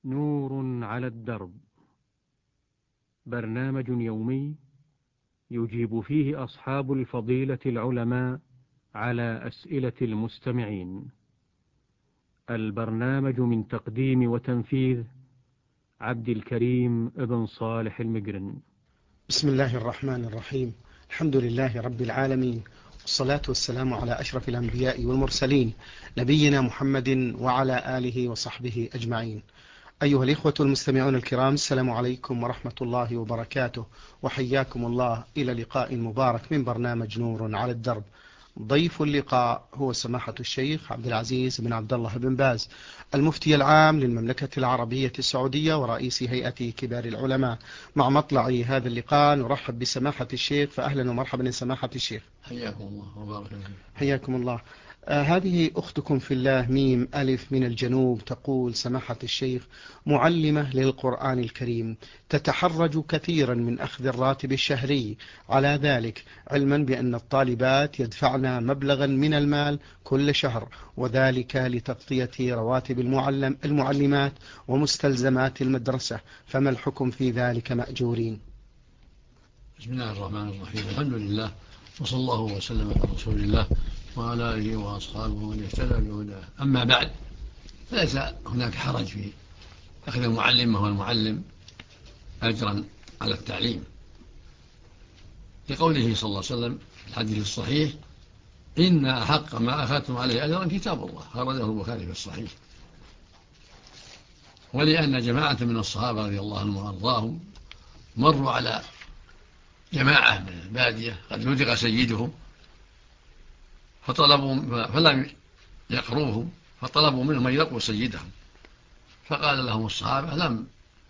نور على الدرب، برنامج يومي يجيب فيه أصحاب الفضيلة العلماء على أسئلة المستمعين. البرنامج من تقديم وتنفيذ عبد الكريم ابن صالح المقرن. بسم الله الرحمن الرحيم. الحمد لله رب العالمين، والصلاة والسلام على أشرف الأنبياء والمرسلين، نبينا محمد وعلى آله وصحبه أجمعين. أيها الإخوة المستمعون الكرام، السلام عليكم ورحمة الله وبركاته، وحياكم الله إلى لقاء مبارك من برنامج نور على الدرب. ضيف اللقاء هو سماحة الشيخ عبد العزيز بن عبد الله بن باز، المفتي العام للمملكة العربية السعودية ورئيس هيئة كبار العلماء. مع مطلع هذا اللقاء نرحب بسماحة الشيخ، فأهلا ومرحبا يا سماحة الشيخ. حياكم الله وبارك فيكم. حياكم الله. هذه أختكم في الله ميم ألف من الجنوب تقول: سماحة الشيخ، معلمة للقرآن الكريم، تتحرج كثيرا من أخذ الراتب الشهري على ذلك، علما بأن الطالبات يدفعن مبلغا من المال كل شهر، وذلك لتغطية رواتب المعلمات ومستلزمات المدرسة، فما الحكم في ذلك مأجورين؟ بسم الله الرحمن الرحيم. الحمد لله، وصلى الله وسلم على رسول الله وعلى آله وأصحابه ومن اهتدى بهداه. أما بعد، فليس هناك حرج في أخذ المعلمة والمعلم أجرا على التعليم، لقوله صلى الله عليه وسلم في الحديث الصحيح: إن أحق ما أخذتم عليه أجرا كتاب الله، خرجه البخاري في الصحيح. ولأن جماعة من الصحابة رضي الله عنهم وأرضاهم مروا على جماعة من البادية قد لدغ سيدهم فلم يقروهم، فطلبوا منهم أن يلقوا سيدهم، فقال لهم الصحابة: لم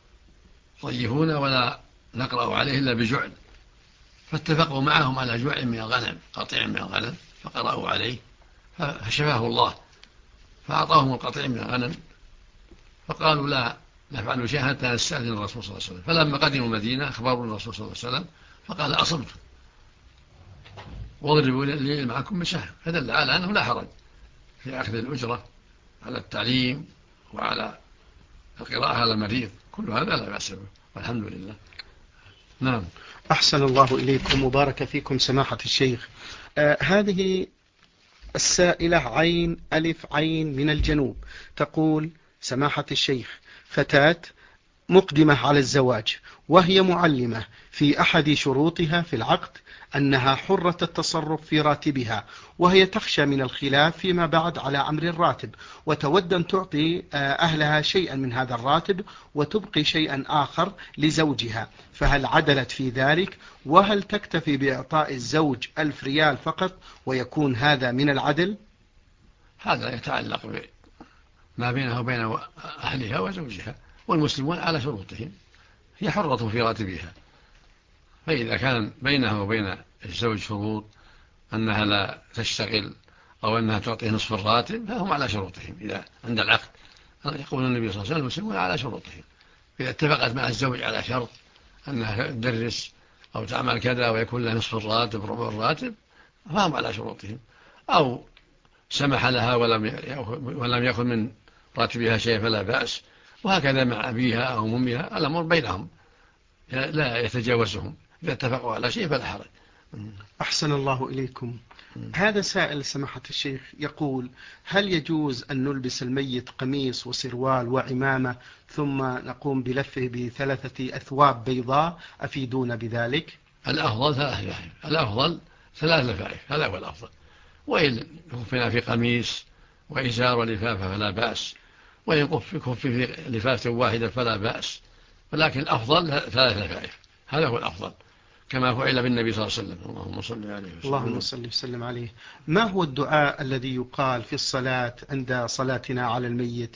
ضيفونا ولا نقرأ عليه إلا بجعل، فاتفقوا معهم على جوع من الغنم، قطيع من الغنم، فقرأوا عليه فشفاه الله، فأعطاهم القطيع من الغنم، فقالوا: لا نفعل شيئا حتى نستأذن الرسول صلى الله عليه وسلم. فلما قدموا المدينة أخبروا الرسول صلى الله عليه وسلم، فقال: أصبتم، واضربوا لي معكم بسهم. فدل على أنه لا حرج في أخذ الأجرة على التعليم وعلى القراءة على المريض، كل هذا لا بأس به، والحمد لله. نعم. أحسن الله إليكم وبارك فيكم سماحة الشيخ. هذه السائلة عين ألف عين من الجنوب تقول: سماحة الشيخ، فتاة مقدمة على الزواج وهي معلمة، في أحد شروطها في العقد أنها حرة التصرف في راتبها، وهي تخشى من الخلاف فيما بعد على أمر الراتب، وتود أن تعطي أهلها شيئا من هذا الراتب وتبقي شيئا آخر لزوجها، فهل عدلت في ذلك؟ وهل تكتفي بإعطاء الزوج 1000 ريال فقط ويكون هذا من العدل؟ هذا يتعلق بما بينها وبين أهلها وزوجها، والمسلمون على شروطهم، هي حرة في راتبها، فإذا كان بينها وبين الزوج شروط أنها لا تشتغل أو أنها تعطيه نصف الراتب، فهم على شروطهم. إذا عند العقد يقول النبي صلى الله عليه وسلم: المسلمون على شروطهم. إذا اتفقت مع الزوج على شرط أنها تدرس أو تعمل كذا ويكون لها نصف الراتب ربع الراتب، فهم على شروطهم. أو سمح لها ولم يأخذ من راتبها شيء فلا بأس، وهكذا مع أبيها أو أمها، الأمر بينهم لا يتجاوزهم، إذا اتفقوا على شيء فلا حرج. أحسن الله إليكم. هذا سائل سماحة الشيخ يقول: هل يجوز أن نلبس الميت قميص وسروال وعمامة ثم نقوم بلفه بثلاثة أثواب بيضاء؟ أفيدون بذلك. الأفضل ثلاث لفائف، هذا هو الأفضل. وإن كفنا في قميص وإزار ولفافة فلا بأس، وإن كف في لفافة واحدة فلا بأس، ولكن الأفضل ثلاث لفائف، هذا هو الأفضل، كما فعل بالنبي صلى الله عليه وسلم. اللهم صل عليه وسلم. اللهم صل وسلم عليه. ما هو الدعاء الذي يقال في الصلاة عند صلاتنا على الميت؟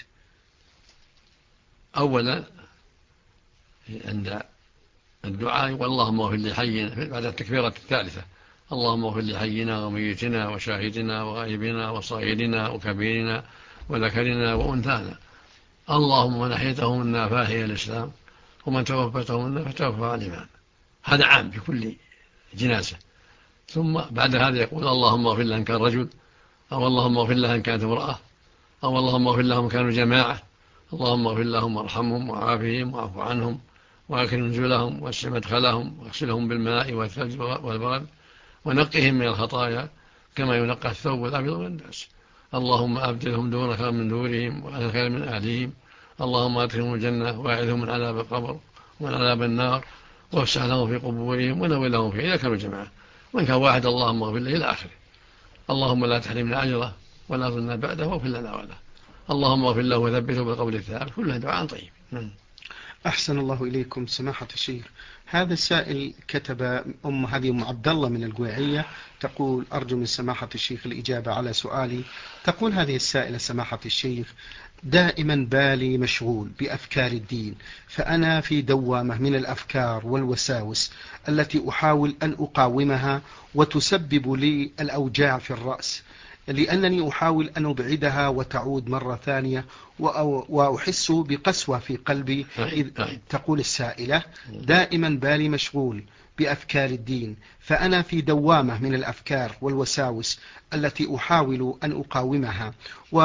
أولا عند الدعاء: واللهم اغفر لحينا، بعد التكبيرة الثالثة: اللهم اغفر لحينا وميتنا وشاهدنا وغائبنا وصغيرنا وكبيرنا وذكرنا وأنثانا، اللهم من أحيته منا فأحيا الإسلام، ومن توفته منا فتوفى عن الإيمان. هذا عام في كل جنازة. ثم بعد هذا يقول: اللهم اغفر لها إن كان رجل، أو اللهم اغفر لها إن كانت امرأة، أو اللهم اغفر لهم كانوا جماعة، اللهم اغفر لهم وارحمهم وعافهم واعف عنهم وأكرم نزلهم واسع مدخلهم واغسلهم بالماء والثلج والبرد ونقهم من الخطايا كما ينقى الثوب الأبيض من الدنس. اللهم أبدلهم دون خير من دورهم وأهل خير من أهلهم. اللهم أدخلهم الجنة وأعذهم من عذاب القبر ومن عذاب النار وافسح لهم في قبورهم ونور لهم فيه إذا كانوا جماعة، وإن كان واحد اللهم اغفر له إلى آخره. اللهم لا تحرمنا أجره ولا ظلنا بعده واغفر لنا وله. اللهم اغفر له وثبته بالقول الثابت. كلها دعاء طيب. أحسن الله إليكم سماحة الشيخ. هذا السائل كتب هذه أم عبد الله من القويعية، تقول أرجو من سماحة الشيخ الإجابة على سؤالي. تقول هذه السائلة سماحة الشيخ: دائما بالي مشغول بأفكار الدين، فأنا في دوامة من الأفكار والوساوس التي أحاول أن أقاومها وتسبب لي الأوجاع في الرأس، لأنني أحاول أن أبعدها وتعود مرة ثانية وأحس بقسوة في قلبي. تقول السائلة: دائما بالي مشغول بأفكار الدين، فأنا في دوامة من الأفكار والوساوس التي أحاول أن أقاومها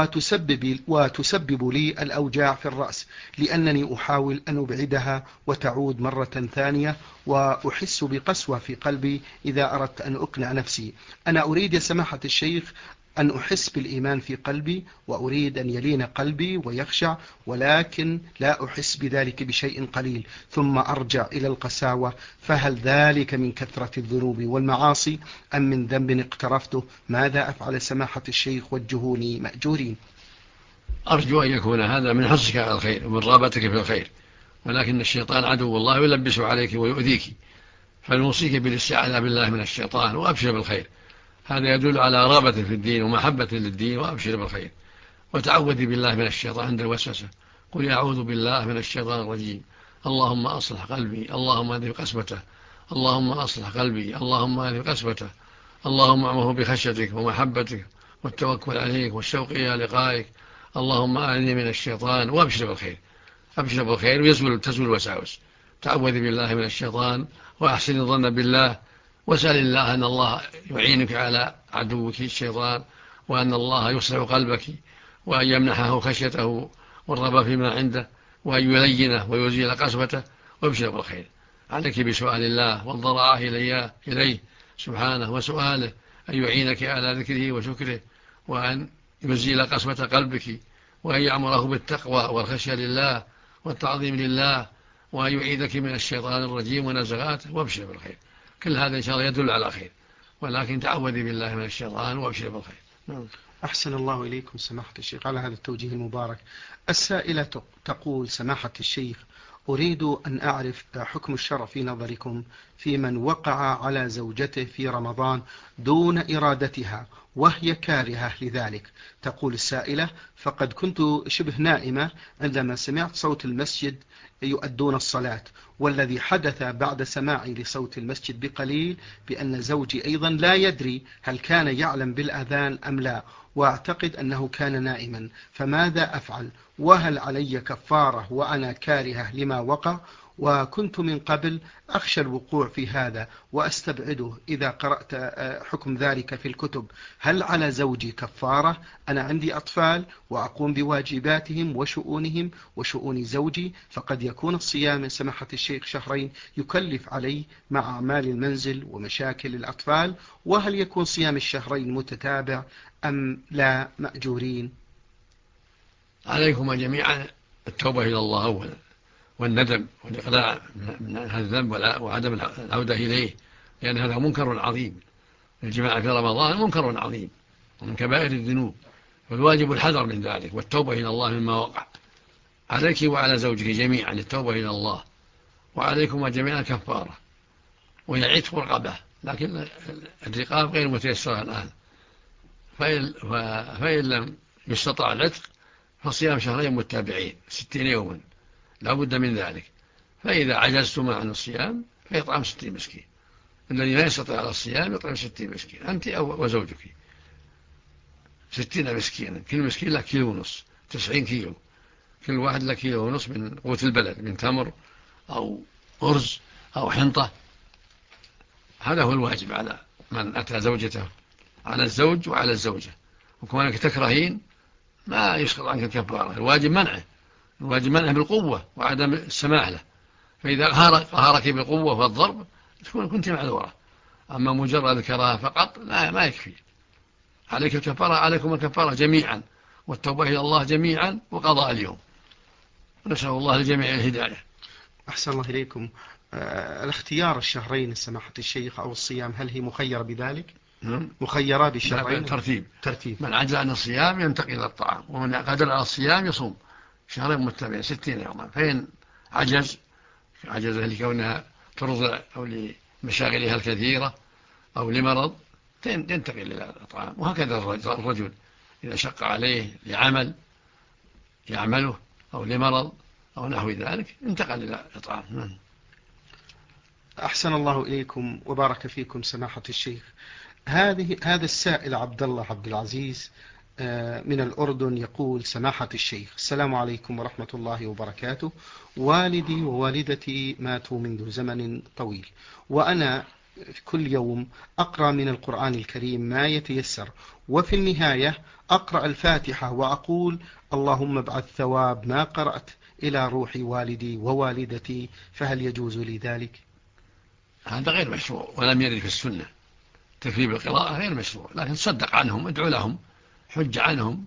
وتسبب لي الأوجاع في الرأس، لأنني أحاول أن أبعدها وتعود مرة ثانية وأحس بقسوة في قلبي إذا أردت أن أقنع نفسي. أنا أريد يا سماحة الشيخ أن أحس بالإيمان في قلبي، وأريد أن يلين قلبي ويخشع، ولكن لا أحس بذلك بشيء قليل ثم أرجع إلى القساوة. فهل ذلك من كثرة الذنوب والمعاصي أم من ذنب اقترفته؟ ماذا أفعل سماحة الشيخ؟ وجهوني مأجورين. أرجو أن يكون هذا من حرصك على الخير ومن رغبتك في الخير، ولكن الشيطان عدو الله يلبس عليك ويؤذيك، فنوصيك بالاستعاذة بالله من الشيطان وأبشر بالخير. هذا يدل على رغبة في الدين ومحبة للدين، وأبشر بالخير. وتعوذي بالله من الشيطان عند الوسوسة. قل أعوذ بالله من الشيطان الرجيم. اللهم أصلح قلبي، اللهم اذهب قسوته، اللهم أصلح قلبي، اللهم اذهب قسوته، اللهم أعمه بخشيتك ومحبتك والتوكل عليك والشوق إلى لقائك. اللهم أعني من الشيطان، وأبشر بالخير. أبشر بالخير تزول الوساوس. تعوذي بالله من الشيطان وأحسن الظن بالله، واسأل الله أن الله يعينك على عدوك الشيطان، وأن الله يصلح قلبك، وأن يمنحه خشيته والرغبة فيما عنده، وأن يلينه ويزيل قسوته. وابشر بالخير. عليك بسؤال الله والضراعة إليه سبحانه، وسؤاله أن يعينك على ذكره وشكره، وأن يزيل قسوة قلبك، وأن يأمره بالتقوى والخشية لله والتعظيم لله، وأن يعيذك من الشيطان الرجيم ونزغاته. وابشر بالخير. كل هذا إن شاء الله يدل على خير، ولكن تعوذي بالله من الشيطان وابشر بالخير. أحسن الله إليكم سماحة الشيخ على هذا التوجيه المبارك. السائلة تقول: سماحة الشيخ، أريد أن أعرف حكم الشرع في نظركم في من وقع على زوجته في رمضان دون إرادتها وهي كارهة لذلك. تقول السائلة: فقد كنت شبه نائمة عندما سمعت صوت المسجد يؤدون الصلاة، والذي حدث بعد سماعي لصوت المسجد بقليل بأن زوجي أيضا لا يدري هل كان يعلم بالأذان أم لا، وأعتقد أنه كان نائما، فماذا أفعل؟ وهل علي كفارة وأنا كارهة لما وقع؟ وكنت من قبل أخشى الوقوع في هذا وأستبعده إذا قرأت حكم ذلك في الكتب. هل على زوجي كفارة؟ أنا عندي أطفال وأقوم بواجباتهم وشؤونهم وشؤون زوجي، فقد يكون الصيام من سماحة الشيخ شهرين يكلف علي مع أعمال المنزل ومشاكل الأطفال، وهل يكون صيام الشهرين متتابع أم لا مأجورين؟ عليكم جميعا التوبة إلى الله أولا، والندم والإقلاع من هذا الذنب وعدم العودة إليه، لأن هذا منكر عظيم. الجماعة في رمضان منكر عظيم ومن كبائر الذنوب، والواجب الحذر من ذلك والتوبة إلى الله مما وقع. عليك وعلى زوجك جميعا التوبة إلى الله، وعليكم جميعا كفارة، وهي عتق رقبة، لكن الرقاب غير متيسرة الآن. فإن لم يستطع العتق فصيام شهرين متابعين 60 يوما لا بد من ذلك. فإذا عجزتم عن الصيام فيطعم 60 مسكين. الذي لا يستطيع على الصيام يطعم 60 مسكين، أنت وزوجك 60 مسكينا، كل مسكين له كيلو ونص، 90 كيلو، كل واحد له كيلو ونص من قوت البلد، من تمر أو أرز أو حنطة. هذا هو الواجب على من أتى زوجته، على الزوج وعلى الزوجة. وكونك تكرهين ما يسقط عنك الكفارة، الواجب منعه، الواجب منعه بالقوة وعدم السماح له، فإذا قهرك بالقوة والضرب كنت معذورة. أما مجرد الكراهة فقط ما يكفي. عليك الكفارة، عليكم الكفارة جميعا والتوبة إلى الله جميعا وقضاء اليوم. نسأل الله لجميع الهداية. أحسن الله إليكم. الاختيار الشهرين سماحة الشيخ أو الصيام هل هي مخيرة بذلك؟ مخيرة بالشهرين؟ ترتيب. من عجز عن الصيام ينتقل إلى الطعام، ومن قدر على الصيام يصوم شهرين متبعين 60 يوما. فإن عجز لكونها ترضع أو لمشاغلها الكثيرة أو لمرض ينتقل إلى الطعام. وهكذا الرجل إذا شق عليه لعمل يعمله أو لمرض أو نحو ذلك انتقل إلى الطعام. أحسن الله إليكم وبارك فيكم سماحة الشيخ. هذا السائل عبد الله عبد العزيز من الأردن يقول: سماحة الشيخ، السلام عليكم ورحمة الله وبركاته. والدي ووالدتي ماتوا منذ زمن طويل، وأنا كل يوم أقرأ من القرآن الكريم ما يتيسر، وفي النهاية أقرأ الفاتحة وأقول: اللهم ابعث ثواب ما قرأت إلى روح والدي ووالدتي، فهل يجوز لي ذلك؟ هذا غير مشروع ولم يرد في السنة. تكريب القراءة غير مشروع، لكن صدق عنهم، ادعو لهم، حج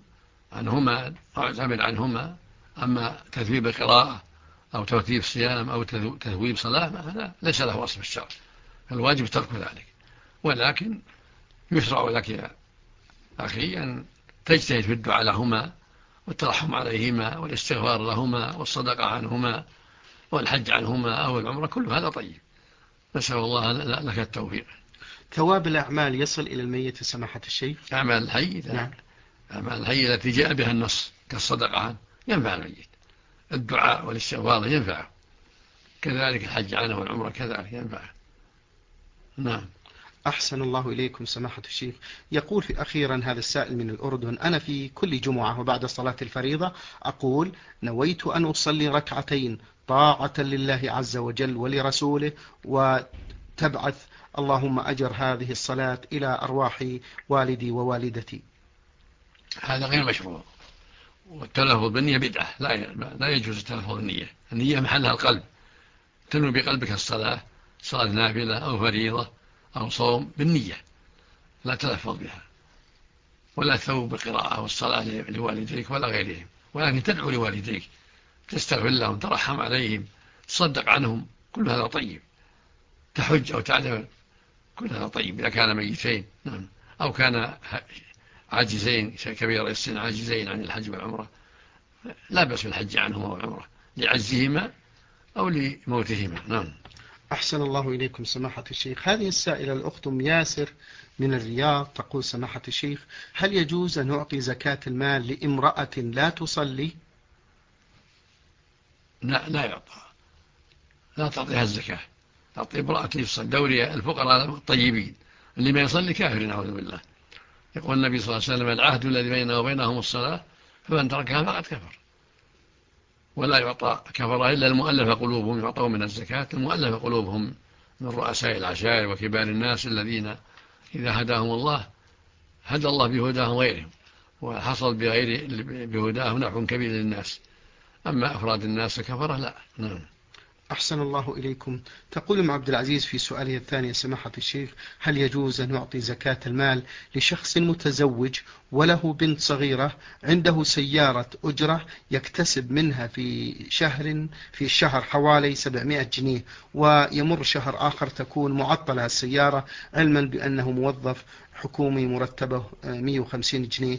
عنهما اعتمد عنهما. أما تثويب القراءة أو ترتيب صيام أو تثويب صلاة هذا ليس له أصل في الشرع، الواجب ترك ذلك. ولكن يشرع لك يا أخي أن تجتهد في الدعاء لهما والترحم عليهما والاستغفار لهما والصدقة عنهما والحج عنهما أو العمرة، كل هذا طيب. نسأل الله لك التوفيق. ثواب الأعمال يصل إلى الميت سماحة الشيخ؟ أعمال الحي، نعم. أعمال الحي التي جاء بها النص كالصدقة عنه ينفع الميت، الدعاء والاستغفار ينفع، كذلك الحج عنه والعمرة كذلك ينفع. نعم. أحسن الله إليكم سماحة الشيخ. يقول في أخيرا هذا السائل من الأردن: أنا في كل جمعة وبعد صلاة الفريضة أقول: نويت أن أصلي ركعتين طاعة لله عز وجل ولرسوله، وتبعث اللهم أجر هذه الصلاة إلى أرواح والدي ووالدتي. هذا غير مشروع، والتلفظ بالنية بدعة، لا يجوز التلفظ بالنية. النية محلها القلب، تنوي بقلبك الصلاة، صلاة نافلة أو فريضة أو صوم بالنية، لا تلفظ بها، ولا تثوب بالقراءة والصلاة لوالديك ولا غيرهم، ولكن تدعو لوالديك، تستغفر لهم، ترحم عليهم، تصدق عنهم، كل هذا طيب. تحج أو تعتمر، كل هذا طيب إذا كان ميتين. نعم. أو كان عاجزين كبير السن عاجزين عن الحج والعمرة، لا بأس بالحج عنهما والعمرة لعجزهما أو لموتهما. نعم. أحسن الله إليكم سماحة الشيخ. هذه السائلة الأخت ياسر من الرياض تقول: سماحة الشيخ، هل يجوز أن نعطي زكاة المال لامرأة لا تصلي؟ لا يعطى، لا تعطيها الزكاة. تعطي امرأة تصلي، دوري الفقراء الطيبين، اللي ما يصلي كافر نعوذ بالله. يقول النبي صلى الله عليه وسلم: العهد الذي بيننا وبينهم الصلاة، فمن تركها فقد كفر. ولا يعطى كفر إلا المؤلف قلوبهم، يعطوا من الزكاة المؤلف قلوبهم من رؤساء العشائر وكبار الناس الذين إذا هداهم الله هدى الله بهداهم غيرهم، وحصل بهداهم نفع كبير للناس. أما أفراد الناس كفرة لا. نعم. أحسن الله إليكم. تقول أم عبد العزيز في سؤالها الثاني: سماحة الشيخ، هل يجوز أن نعطي زكاة المال لشخص متزوج وله بنت صغيرة عنده سيارة أجرة يكتسب منها في الشهر حوالي 700 جنيه، ويمر شهر آخر تكون معطلة السيارة، علما بأنه موظف حكومي مرتبه 150 جنيه؟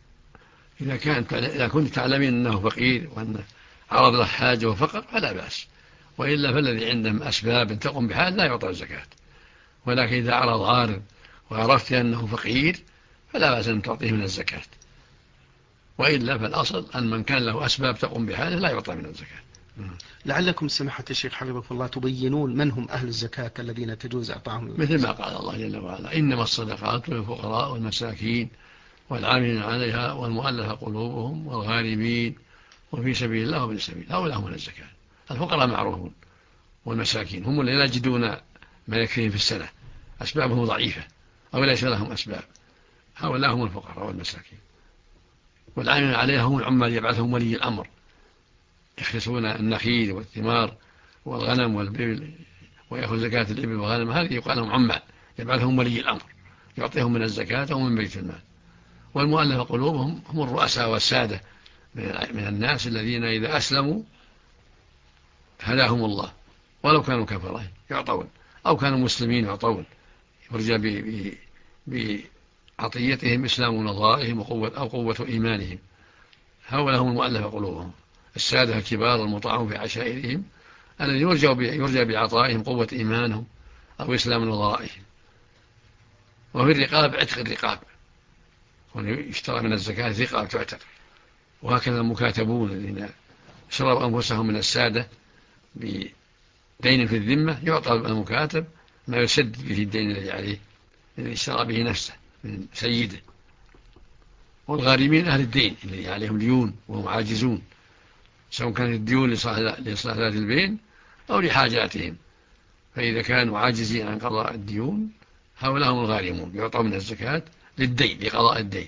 إذا كنت تعلمين أنه فقير وأن عرض له حاجة وفقر فلا بأس، وإلا فالذي عندهم أسباب تقوم بحال لا يعطى الزكاة. ولكن إذا عرض عارض وعرفت أنه فقير فلا بأس أن تعطيه من الزكاة، وإلا فالأصل أن من كان له أسباب تقوم بحاله لا يعطى من الزكاة. لعلكم سماحة الشيخ حفظكم الله تبينون من هم أهل الزكاة الذين تجوز إعطاهم، مثل ما قال الله جل وعلا: إنما الصدقات للفقراء والمساكين والعاملين عليها والمؤلفة قلوبهم والغارمين وفي سبيل الله وابن السبيل، هؤلاء هم الزكاة. الفقراء معروفون، والمساكين هم الذين لا يجدون ما يكفيهم في السنة، أسبابهم ضعيفة أو ليس لهم أسباب، هؤلاء هم الفقراء والمساكين. والعاملين عليها هم العمال يبعثهم ولي الأمر يخلصون النخيل والثمار والغنم والبل ويأخذ زكاة الإبل والغنم، هذه يقال لهم عمال، يبعثهم ولي الأمر يعطيهم من الزكاة أو من بيت المال. والمؤلف قلوبهم هم الرؤساء والسادة من الناس الذين إذا أسلموا هداهم الله، ولو كانوا كفرة يعطون أو كانوا مسلمين يعطون، يرجى بعطيتهم إسلام نظائهم أو قوة إيمانهم. هؤلاء هم المؤلف قلوبهم، السادة الكبار المطاعون في عشائرهم الذي يرجى بعطائهم قوة إيمانهم أو إسلام نظائهم. وفي الرقاب عتق الرقاب، ويشترى من الزكاة رقاب تعتق. وهكذا المكاتبون الذين شروا أنفسهم من السادة بدين في الذمة يعطى المكاتب ما يسدد به الدين الذي عليه الذي اشترى به نفسه من سيده. والغارمين أهل الدين الذي عليهم ديون وهم عاجزون، سواء كانت الديون لإصلاح ذات البين أو لحاجاتهم، فإذا كانوا عاجزين عن قضاء الديون هؤلاء هم الغارمون، يعطوا من الزكاة للدين لقضاء الدين.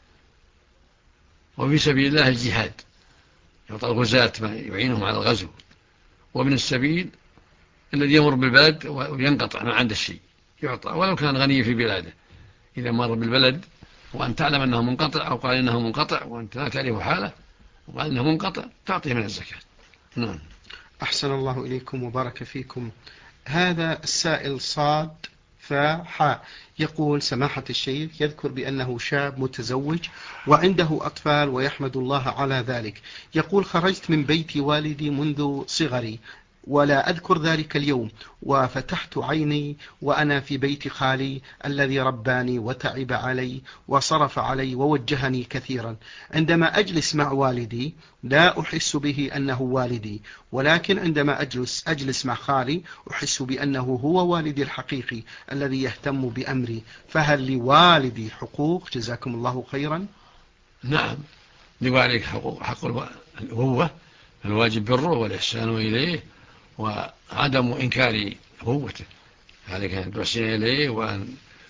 وفي سبيل الله الجهاد، يعطى الغزاة ما يعينهم على الغزو. ومن السبيل الذي يمر بالبلد وينقطع ما عنده الشيء يعطى ولو كان غني في بلاده، إذا مر بالبلد وأن تعلم أنه منقطع أو قال إنه منقطع وأنت لا تعرف حاله وقال إنه منقطع تعطيه من الزكاة. نعم. أحسن الله إليكم وبارك فيكم. هذا السائل صاد فحاء يقول: سماحة الشيخ، يذكر بأنه شاب متزوج وعنده أطفال ويحمد الله على ذلك. يقول: خرجت من بيت والدي منذ صغري ولا أذكر ذلك اليوم، وفتحت عيني وأنا في بيت خالي الذي رباني وتعب علي وصرف علي ووجهني كثيرا. عندما أجلس مع والدي لا أحس به أنه والدي، ولكن عندما أجلس مع خالي أحس بأنه هو والدي الحقيقي الذي يهتم بأمري. فهل لوالدي حقوق؟ جزاكم الله خيرا. نعم، لوالدك حق الأبوة، الواجب بره والإحسان إليه وعدم إنكار أبوته، عليك أن تحسن إليه وأن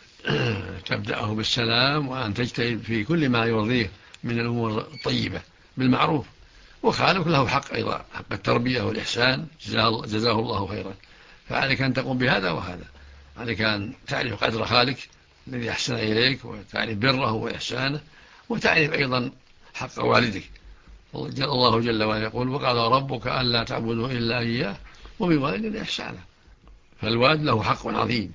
تبدأه بالسلام وأن تجتهد في كل ما يرضيه من الأمور الطيبة بالمعروف. وخالك له حق أيضا، حق التربية والإحسان، جزاه الله خيرا. فعليك أن تقوم بهذا وهذا، عليك أن تعرف قدر خالك الذي أحسن إليك وتعرف بره وإحسانه، وتعرف أيضا حق والدك. الله جل وعلا يقول: وقال ربك ألا تعبدوا إلا إياه وبالوالدين إحسانا. فالوالد له حق عظيم،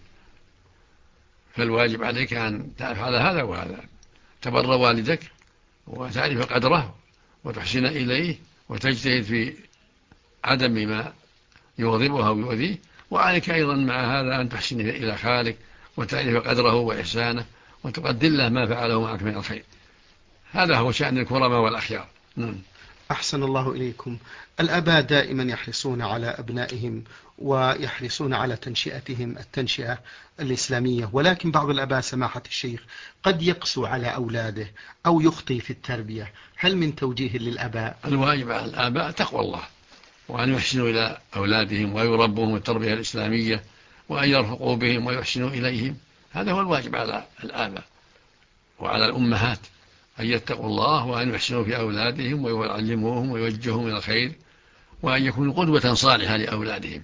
فالواجب عليك أن تعرف على هذا وهذا، تبر والدك وتعرف قدره وتحسن إليه وتجتهد في عدم ما يغضبه أو يؤذيه. وعليك أيضا مع هذا أن تحسن إلى خالك وتعرف قدره وإحسانه وتقدم له ما فعله معك من الخير. هذا هو شأن الكرماء والأخيار. أحسن الله إليكم. الآباء دائما يحرصون على أبنائهم ويحرصون على تنشئتهم التنشئة الإسلامية، ولكن بعض الآباء سماحة الشيخ قد يقسو على أولاده أو يخطي في التربية. هل من توجيه للآباء؟ الواجب على الآباء تقوى الله، وأن يحسنوا إلى أولادهم ويربوهم التربية الإسلامية، وأن يرفقوا بهم ويحسنوا إليهم. هذا هو الواجب على الآباء وعلى الأمهات، أن يتقوا الله وأن يحسنوا في أولادهم ويعلموهم ويوجههم إلى الخير، وأن يكونوا قدوة صالحة لأولادهم،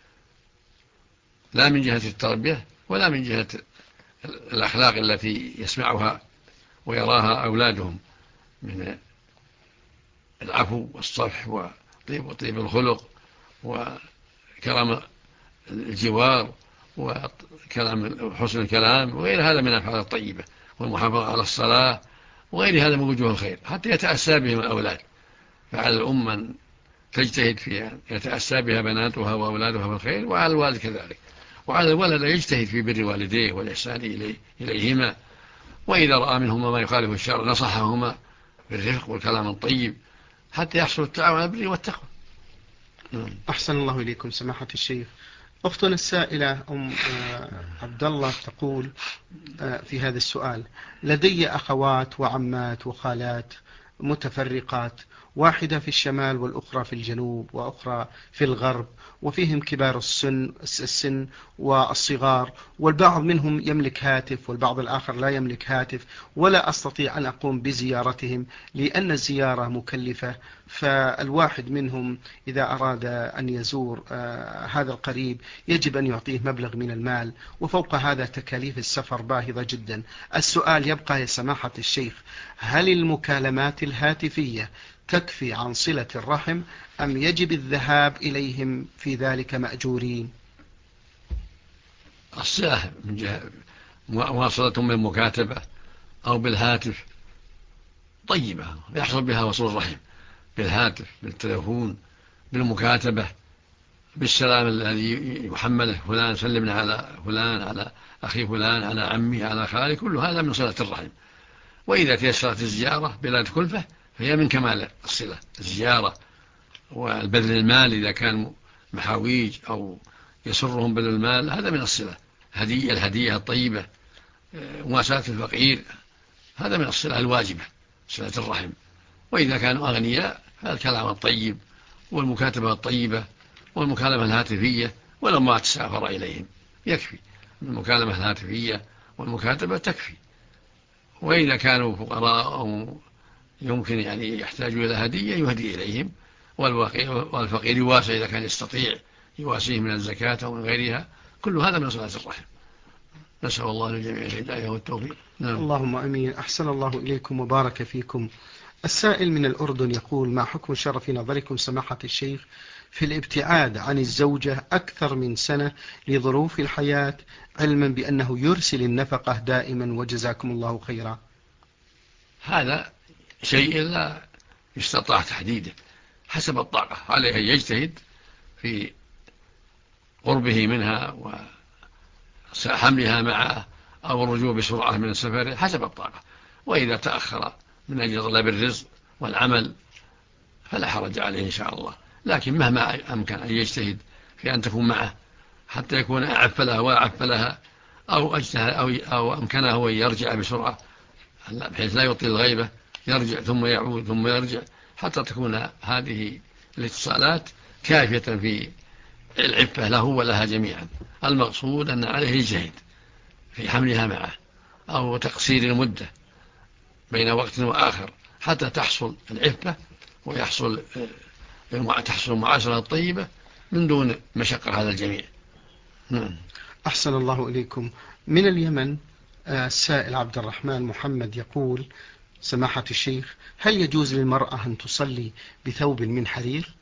لا من جهة التربية ولا من جهة الأخلاق التي يسمعها ويراها أولادهم من العفو والصفح وطيب الخلق وكرم الجوار وكلام حسن الكلام وغير هذا من الأفعال الطيبة، والمحافظة على الصلاة وغير هذا من وجوه الخير، حتى يتأسى بهم الأولاد. فعلى الأم أن تجتهد فيها يتأسى بها بناتها وأولادها بالخير، وعلى الوالد كذلك. وعلى الولد يجتهد في بر والديه والإحسان إليهما، وإذا رأى منهما ما يخالف الشرع نصحهما بالرفق والكلام الطيب حتى يحصل التعاون على البر والتقوى. أحسن الله إليكم سماحة الشيخ. أختنا السائلة عبد الله تقول في هذا السؤال: لدي أخوات وعمات وخالات متفرقات، واحدة في الشمال والأخرى في الجنوب وأخرى في الغرب، وفيهم كبار السن والصغار، والبعض منهم يملك هاتف والبعض الآخر لا يملك هاتف، ولا أستطيع أن أقوم بزيارتهم لأن الزيارة مكلفة. فالواحد منهم إذا أراد أن يزور هذا القريب يجب أن يعطيه مبلغ من المال، وفوق هذا تكاليف السفر باهظة جدا. السؤال يبقى يا سماحة الشيخ: هل المكالمات الهاتفية تكفي عن صلة الرحم أم يجب الذهاب إليهم في ذلك مأجورين؟ الصلة من جهة مواصلة بالمكاتبة أو بالهاتف طيبة يحصل بها وصول الرحم، بالهاتف، بالتلفون، بالمكاتبة، بالسلام الذي يحمله فلان سلمنا على فلان، على أخي فلان، على عمي، على خالي، كل هذا من صلة الرحم. وإذا تيسرت الزيارة بلا كلفة فهي من كمال الصلة، الزيارة والبذل المال إذا كان محاويج أو يسرهم بذل المال هذا من الصلة، الهدية الطيبة، مواساة الفقير، هذا من الصلة الواجبة، صلة الرحم. وإذا كانوا أغنياء فالكلام الطيب والمكاتبة الطيبة والمكالمة الهاتفية ولو ما تسافر إليهم يكفي، المكالمة الهاتفية والمكاتبة تكفي. وإذا كانوا فقراء أو يمكن يعني يحتاجوا إلى هدية يهدي إليهم، والفقير يواسي إذا كان يستطيع يواسيه من الزكاة أو من غيرها، كل هذا من صلة الرحم. نسأل الله للجميع الهداية والتوفيق. نعم. اللهم أمين. أحسن الله إليكم وبارك فيكم. السائل من الأردن يقول: ما حكم الشرع في نظركم سماحة الشيخ في الابتعاد عن الزوجة أكثر من سنة لظروف الحياة، علما بأنه يرسل النفقة دائما وجزاكم الله خيرا؟ هذا شيء لا يستطاع تحديده، حسب الطاقة، عليه أن يجتهد في قربه منها وحملها معه أو الرجوع بسرعة من السفر حسب الطاقة. وإذا تأخر من أجل طلب الرزق والعمل فلا حرج عليه إن شاء الله، لكن مهما أمكن أن يجتهد في أن تكون معه حتى يكون أعف لها وأعف لها، أو أو أمكنه أن يرجع بسرعة بحيث لا يطيل الغيبة، يرجع ثم يعود ثم يرجع حتى تكون هذه الاتصالات كافية في العفة له ولها جميعا. المقصود أن عليه يجتهد في حملها معه أو تقصير المدة بين وقت وآخر حتى تحصل العفة ويحصل تحصل المعاشرة الطيبة من دون مشقة على الجميع. أحسن الله إليكم. من اليمن السائل عبد الرحمن محمد يقول: سماحة الشيخ، هل يجوز للمرأة أن تصلي بثوب من حرير؟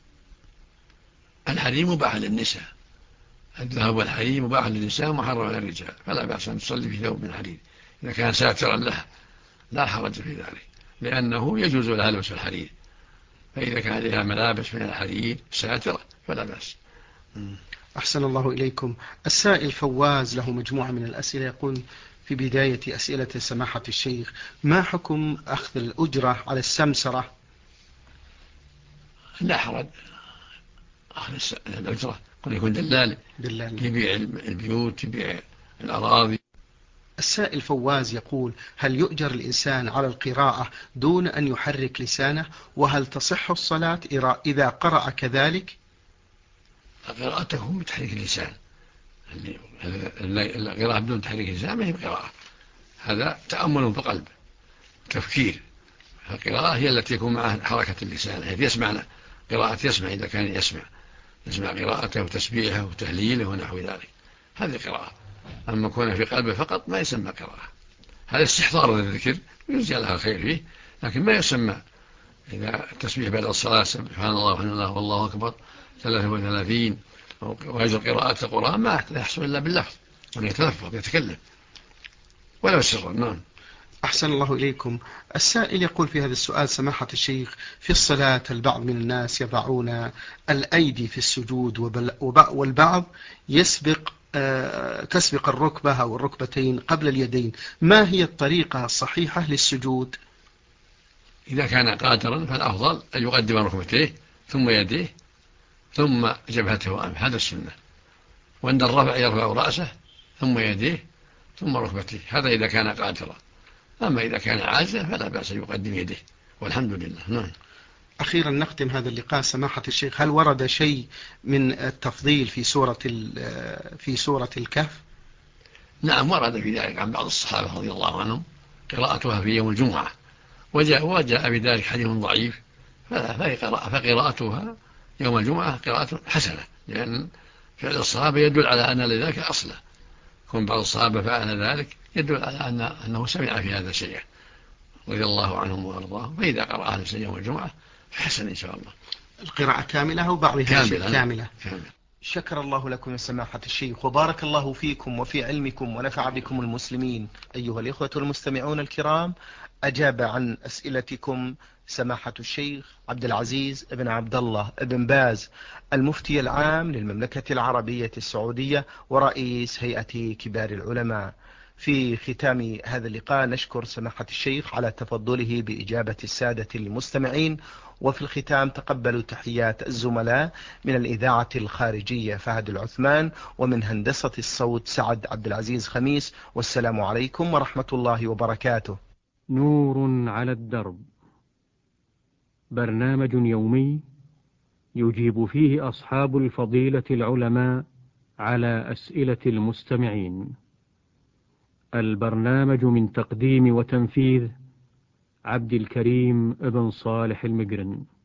الحرير مباح للنساء، الذهب والحرير مباح للنساء محرم على الرجال، فلا بأس أن تصلي في ثوب من حرير إذا كان ساترا لها، لا حرج في ذلك، لأنه يجوز لها لبس الحرير، فإذا كان لها ملابس من الحرير ساترة فلا بأس. أحسن الله إليكم. السائل فواز له مجموعة من الأسئلة، يقول في بداية أسئلة سماحة الشيخ: ما حكم أخذ الأجرة على السمسرة؟ لا حرج أخذ الأجرة، قد يكون دلال يبيع البيوت يبيع الأراضي. السائل فواز يقول: هل يؤجر الإنسان على القراءة دون أن يحرك لسانه؟ وهل تصح الصلاة إذا قرأ كذلك؟ القراءة تكون بتحريك اللسان، القراءة بدون تحريك اللسان ما هي قراءة، هذا تأمل في القلب، تفكير. القراءة هي التي يكون معها حركة اللسان، حيث يسمعنا قراءة، يسمع إذا كان يسمع قراءته وتسبيحه وتهليله ونحو ذلك، هذه قراءة. أما كون في قلبه فقط ما يسمى قراءة، هذا استحضار للذكر ويجزي لها الخير فيه، لكن ما يسمى إذا التسبيح بعد الصلاة سبحان الله والحمد لله والله أكبر 33 ويجر قراءة القرآن ما يحصل إلا باللفظ، وأن يتلفظ يتكلم ولا سرا. نعم. أحسن الله إليكم. السائل يقول في هذا السؤال: سماحة الشيخ، في الصلاة البعض من الناس يضعون الأيدي في السجود والبعض تسبق الركبة أو الركبتين قبل اليدين، ما هي الطريقة الصحيحة للسجود؟ إذا كان قادرا فالأفضل أن يقدم ركبتيه ثم يديه ثم جبهته وأنفه، هذا السنة. وعند الرفع يرفع رأسه ثم يديه ثم ركبتيه، هذا إذا كان قادرا. أما إذا كان عاجزا فلا بأس يقدم يديه والحمد لله. نعم. أخيرا نختم هذا اللقاء سماحة الشيخ، هل ورد شيء من التفضيل في سورة الكهف؟ نعم ورد في ذلك عن بعض الصحابة رضي الله عنهم قراءتها في يوم الجمعة، وجاء بذلك حديث ضعيف، فقراءتها يوم الجمعة قراءة حسنة، لأن فعل الصحابة يدل على أن لذلك أصلا، كون بعض الصحابة فعل ذلك يدل على أنه سمع في هذا الشيء رضي الله عنهم وأرضاهم، فإذا قرأها الإنسان يوم الجمعة فحسن إن شاء الله. القراءة كاملة أو بعضها كاملة. كاملة. شكر الله لكم يا سماحة الشيخ، وبارك الله فيكم وفي علمكم ونفع بكم المسلمين. أيها الإخوة المستمعون الكرام، أجاب عن أسئلتكم سماحة الشيخ عبد العزيز بن عبد الله بن باز، المفتي العام للمملكة العربية السعودية ورئيس هيئة كبار العلماء. في ختام هذا اللقاء نشكر سماحة الشيخ على تفضله بإجابة السادة المستمعين، وفي الختام تقبلوا تحيات الزملاء من الإذاعة الخارجية فهد العثمان، ومن هندسة الصوت سعد عبد العزيز خميس، والسلام عليكم ورحمة الله وبركاته. نور على الدرب، برنامج يومي يجيب فيه أصحاب الفضيلة العلماء على أسئلة المستمعين. البرنامج من تقديم وتنفيذ عبد الكريم ابن صالح المقرن.